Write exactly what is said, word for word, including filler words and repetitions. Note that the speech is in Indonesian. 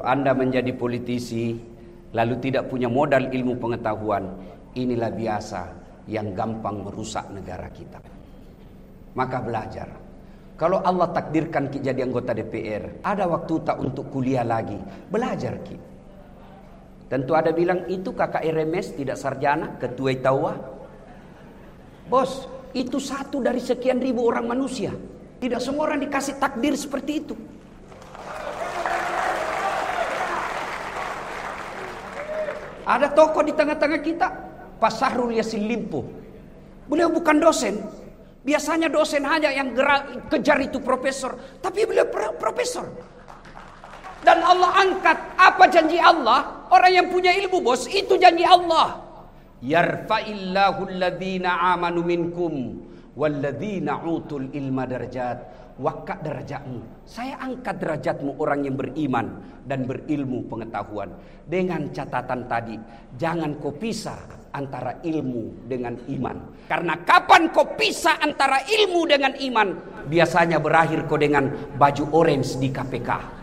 Kalau Anda menjadi politisi lalu tidak punya modal ilmu pengetahuan, inilah biasa yang gampang merusak negara kita. Maka belajar. Kalau Allah takdirkan Ki jadi anggota D P R, ada waktu tak untuk kuliah lagi, belajar Ki. Tentu ada bilang itu kakak R M S tidak sarjana, ketua Itawa. Bos, itu satu dari sekian ribu orang manusia. Tidak semua orang dikasih takdir seperti itu. Ada tokoh di tengah-tengah kita, Pak Syahrul Yassin Limpo. Beliau bukan dosen. Biasanya dosen hanya yang gerak, kejar itu profesor. Tapi beliau pro- profesor. Dan Allah angkat. Apa janji Allah? Orang yang punya ilmu bos, itu janji Allah. Yarfa'illahu alladhina amanu minkum walladhina utul ilma darajat. Waqak derajatmu. Saya angkat derajatmu orang yang beriman dan berilmu pengetahuan. Dengan catatan tadi, jangan kau pisah antara ilmu dengan iman. Karena kapan kau pisah antara ilmu dengan iman, biasanya berakhir kau dengan baju orange di K P K.